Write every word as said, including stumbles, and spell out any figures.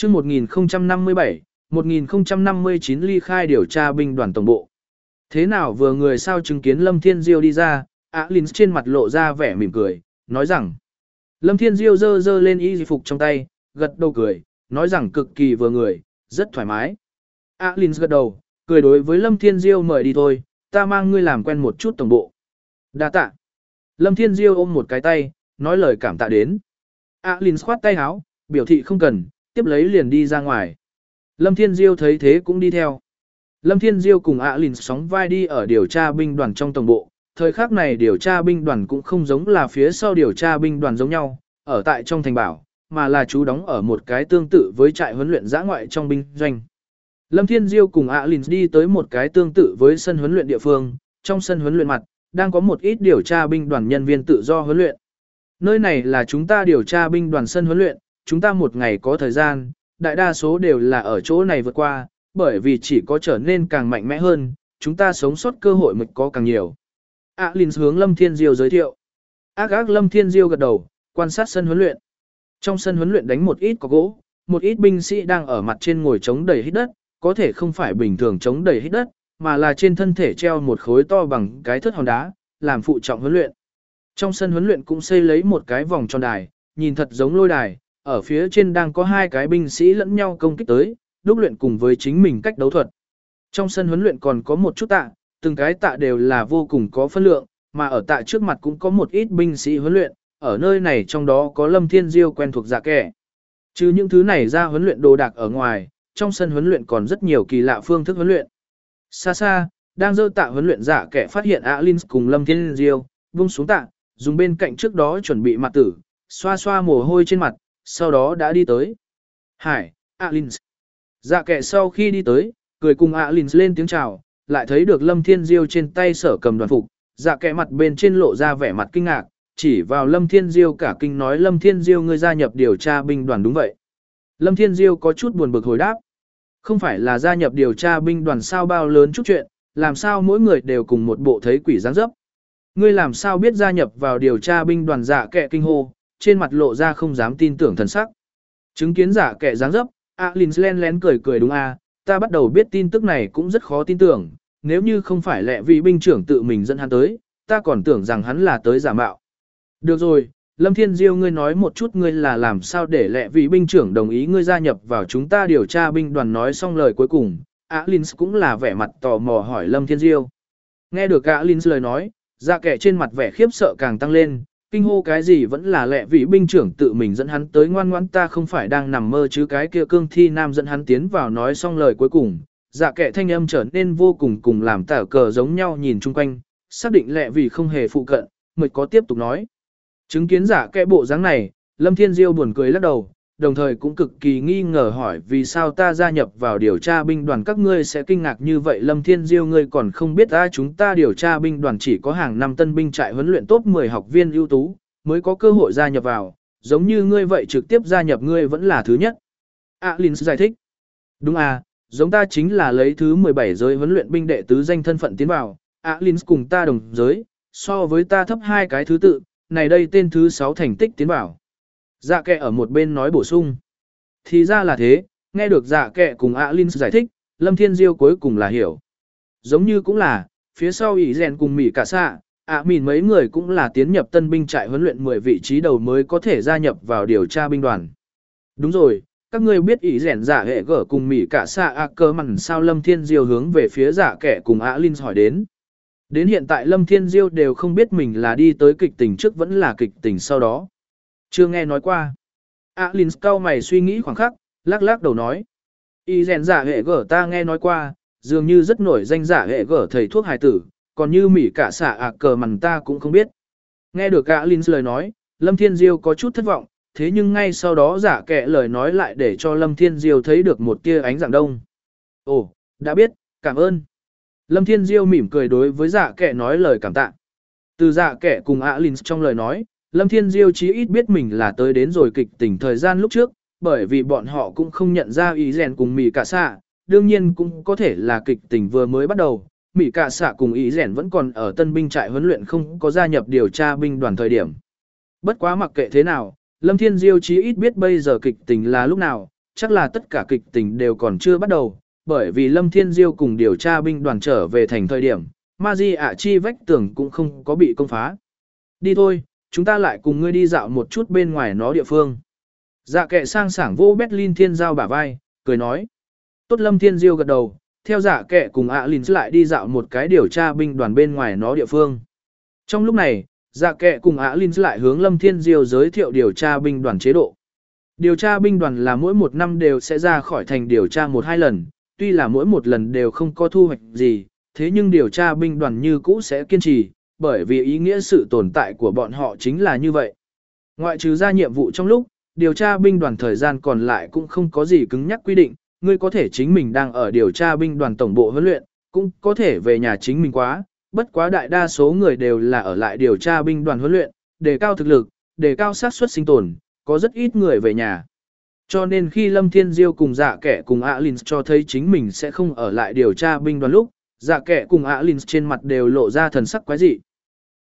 Chương một nghìn không trăm năm mươi bảy, một nghìn không trăm năm mươi chín ly khai điều tra binh đoàn tổng bộ. Thế nào vừa người sao chứng kiến Lâm Thiên Diêu đi ra, Alin trên mặt lộ ra vẻ mỉm cười, nói rằng. Lâm Thiên Diêu giơ giơ lên y phục trong tay, gật đầu cười, nói rằng cực kỳ vừa người, rất thoải mái. Alin gật đầu, cười đối với Lâm Thiên Diêu mời đi thôi, ta mang ngươi làm quen một chút tổng bộ. Đa tạ. Lâm Thiên Diêu ôm một cái tay, nói lời cảm tạ đến. Alin khoát tay áo, biểu thị không cần, tiếp lấy liền đi ra ngoài. Lâm Thiên Diêu thấy thế cũng đi theo. Lâm Thiên Diêu cùng Alin sóng vai đi ở điều tra binh đoàn trong tổng bộ. Thời khắc này điều tra binh đoàn cũng không giống là phía sau điều tra binh đoàn giống nhau, ở tại trong thành bảo, mà là trú đóng ở một cái tương tự với trại huấn luyện giã ngoại trong binh doanh. Lâm Thiên Diêu cùng Alin đi tới một cái tương tự với sân huấn luyện địa phương, trong sân huấn luyện mặt, đang có một ít điều tra binh đoàn nhân viên tự do huấn luyện. Nơi này là chúng ta điều tra binh đoàn sân huấn luyện, chúng ta một ngày có thời gian, đại đa số đều là ở chỗ này vượt qua, bởi vì chỉ có trở nên càng mạnh mẽ hơn, chúng ta sống sót cơ hội mới có càng nhiều. Alin hướng Lâm Thiên Diêu giới thiệu. Ác ác Lâm Thiên Diêu gật đầu, quan sát sân huấn luyện. Trong sân huấn luyện đánh một ít có gỗ, một ít binh sĩ đang ở mặt trên ngồi chống đầy hít đất, có thể không phải bình thường chống đầy hít đất, mà là trên thân thể treo một khối to bằng cái thớt hòn đá, làm phụ trọng huấn luyện. Trong sân huấn luyện cũng xây lấy một cái vòng tròn đài, nhìn thật giống lôi đài, ở phía trên đang có hai cái binh sĩ lẫn nhau công kích tới, đúc luyện cùng với chính mình cách đấu thuật. Trong sân huấn luyện còn có một chút tạ, từng cái tạ đều là vô cùng có phân lượng, mà ở tạ trước mặt cũng có một ít binh sĩ huấn luyện, ở nơi này trong đó có Lâm Thiên Diêu quen thuộc Dạ Kẻ. Trừ những thứ này ra huấn luyện đồ đạc ở ngoài, trong sân huấn luyện còn rất nhiều kỳ lạ phương thức huấn luyện. Xa xa, đang dơ tạ huấn luyện Dạ Kẻ phát hiện Alin cùng Lâm Thiên Diêu, vung xuống tạ, dùng bên cạnh trước đó chuẩn bị mặt tử, xoa xoa mồ hôi trên mặt, sau đó đã đi tới. Hải, Alin. Dạ Kẻ sau khi đi tới, cười cùng Alin lên tiếng chào, lại thấy được Lâm Thiên Diêu trên tay sở cầm đoàn phục, Dạ Kẻ mặt bên trên lộ ra vẻ mặt kinh ngạc, chỉ vào Lâm Thiên Diêu cả kinh nói Lâm Thiên Diêu ngươi gia nhập điều tra binh đoàn đúng vậy. Lâm Thiên Diêu có chút buồn bực hồi đáp. Không phải là gia nhập điều tra binh đoàn sao bao lớn chút chuyện, làm sao mỗi người đều cùng một bộ thấy quỷ dáng dấp. Ngươi làm sao biết gia nhập vào điều tra binh đoàn Dạ Kẻ kinh hô, trên mặt lộ ra không dám tin tưởng thần sắc. Chứng kiến Dạ Kẻ dáng dấp, Alin len lén cười cười đúng à, ta bắt đầu biết tin tức này cũng rất khó tin tưởng, nếu như không phải lẹ vị binh trưởng tự mình dẫn hắn tới, ta còn tưởng rằng hắn là tới giả mạo. Được rồi, Lâm Thiên Diêu ngươi nói một chút ngươi là làm sao để lẹ vị binh trưởng đồng ý ngươi gia nhập vào chúng ta điều tra binh đoàn nói xong lời cuối cùng, Alin cũng là vẻ mặt tò mò hỏi Lâm Thiên Diêu. Nghe được Alin lời nói, Dạ Kẻ trên mặt vẻ khiếp sợ càng tăng lên, kinh hô cái gì vẫn là lẹ vị binh trưởng tự mình dẫn hắn tới ngoan ngoãn ta không phải đang nằm mơ chứ cái kia cương thi nam dẫn hắn tiến vào nói xong lời cuối cùng. Dạ Kẻ thanh âm trở nên vô cùng cùng làm tả cờ giống nhau nhìn chung quanh, xác định lẹ vị không hề phụ cận, mới có tiếp tục nói. Chứng kiến Dạ Kẻ bộ dáng này, Lâm Thiên Diêu buồn cười lắc đầu, đồng thời cũng cực kỳ nghi ngờ hỏi vì sao ta gia nhập vào điều tra binh đoàn các ngươi sẽ kinh ngạc như vậy. Lâm Thiên Diêu ngươi còn không biết ta chúng ta điều tra binh đoàn chỉ có hàng năm tân binh trại huấn luyện top mười học viên ưu tú, mới có cơ hội gia nhập vào, giống như ngươi vậy trực tiếp gia nhập ngươi vẫn là thứ nhất. Alin giải thích. Đúng à, giống ta chính là lấy thứ mười bảy giới huấn luyện binh đệ tứ danh thân phận tiến vào, Alin cùng ta đồng giới, so với ta thấp hai cái thứ tự, này đây tên thứ sáu thành tích tiến vào. Dạ Kẻ ở một bên nói bổ sung. Thì ra là thế, nghe được Dạ Kẻ cùng Alin giải thích, Lâm Thiên Diêu cuối cùng là hiểu. Giống như cũng là, phía sau ỷ rèn cùng Mỹ cả xạ, ạ mìn mấy người cũng là tiến nhập tân binh trại huấn luyện mười vị trí đầu mới có thể gia nhập vào điều tra binh đoàn. Đúng rồi, các ngươi biết ỷ rèn Dạ hệ gở cùng Mỹ cả xạ ạ cơ mặn sao Lâm Thiên Diêu hướng về phía Dạ Kẻ cùng Alin hỏi đến. Đến hiện tại Lâm Thiên Diêu đều không biết mình là đi tới kịch tình trước vẫn là kịch tình sau đó. Chưa nghe nói qua. Alin cau mày suy nghĩ khoảng khắc, lắc lắc đầu nói. Y rèn Dạ hệ gở ta nghe nói qua, dường như rất nổi danh Dạ hệ gở thầy thuốc hài tử, còn như Mỹ cả xạ ạ cờ mằn ta cũng không biết. Nghe được Alin lời nói, Lâm Thiên Diêu có chút thất vọng, thế nhưng ngay sau đó Dạ Kẻ lời nói lại để cho Lâm Thiên Diêu thấy được một tia ánh dạng đông. Ồ, đã biết, cảm ơn. Lâm Thiên Diêu mỉm cười đối với Dạ Kẻ nói lời cảm tạ. Từ Dạ Kẻ cùng Alin trong lời nói, Lâm Thiên Diêu chí ít biết mình là tới đến rồi kịch tỉnh thời gian lúc trước, bởi vì bọn họ cũng không nhận ra ý rèn cùng Mỹ cả xạ, đương nhiên cũng có thể là kịch tỉnh vừa mới bắt đầu. Mỹ cả xạ cùng ý rèn vẫn còn ở tân binh trại huấn luyện không có gia nhập điều tra binh đoàn thời điểm. Bất quá mặc kệ thế nào, Lâm Thiên Diêu chí ít biết bây giờ kịch tình là lúc nào, chắc là tất cả kịch tình đều còn chưa bắt đầu, bởi vì Lâm Thiên Diêu cùng điều tra binh đoàn trở về thành thời điểm, Magi ạ chi vách tường cũng không có bị công phá. Đi thôi, chúng ta lại cùng ngươi đi dạo một chút bên ngoài nó địa phương. Dạ kệ sang sảng vô Berlin Thiên Giao bả vai, cười nói. Tốt, Lâm Thiên Diêu gật đầu, theo dạ kệ cùng ạ Linh lại đi dạo một cái điều tra binh đoàn bên ngoài nó địa phương. Trong lúc này, dạ kệ cùng ạ Linh lại hướng Lâm Thiên Diêu giới thiệu điều tra binh đoàn chế độ. Điều tra binh đoàn là mỗi một năm đều sẽ ra khỏi thành điều tra một hai lần, tuy là mỗi một lần đều không có thu hoạch gì, thế nhưng điều tra binh đoàn như cũ sẽ kiên trì, bởi vì ý nghĩa sự tồn tại của bọn họ chính là như vậy. Ngoại trừ ra nhiệm vụ trong lúc, điều tra binh đoàn thời gian còn lại cũng không có gì cứng nhắc quy định, ngươi có thể chính mình đang ở điều tra binh đoàn tổng bộ huấn luyện, cũng có thể về nhà chính mình quá, bất quá đại đa số người đều là ở lại điều tra binh đoàn huấn luyện, đề cao thực lực, đề cao xác suất sinh tồn, có rất ít người về nhà. Cho nên khi Lâm Thiên Diêu cùng dạ kẻ cùng Alins cho thấy chính mình sẽ không ở lại điều tra binh đoàn lúc, dạ kẻ cùng Alins trên mặt đều lộ ra thần sắc quái dị.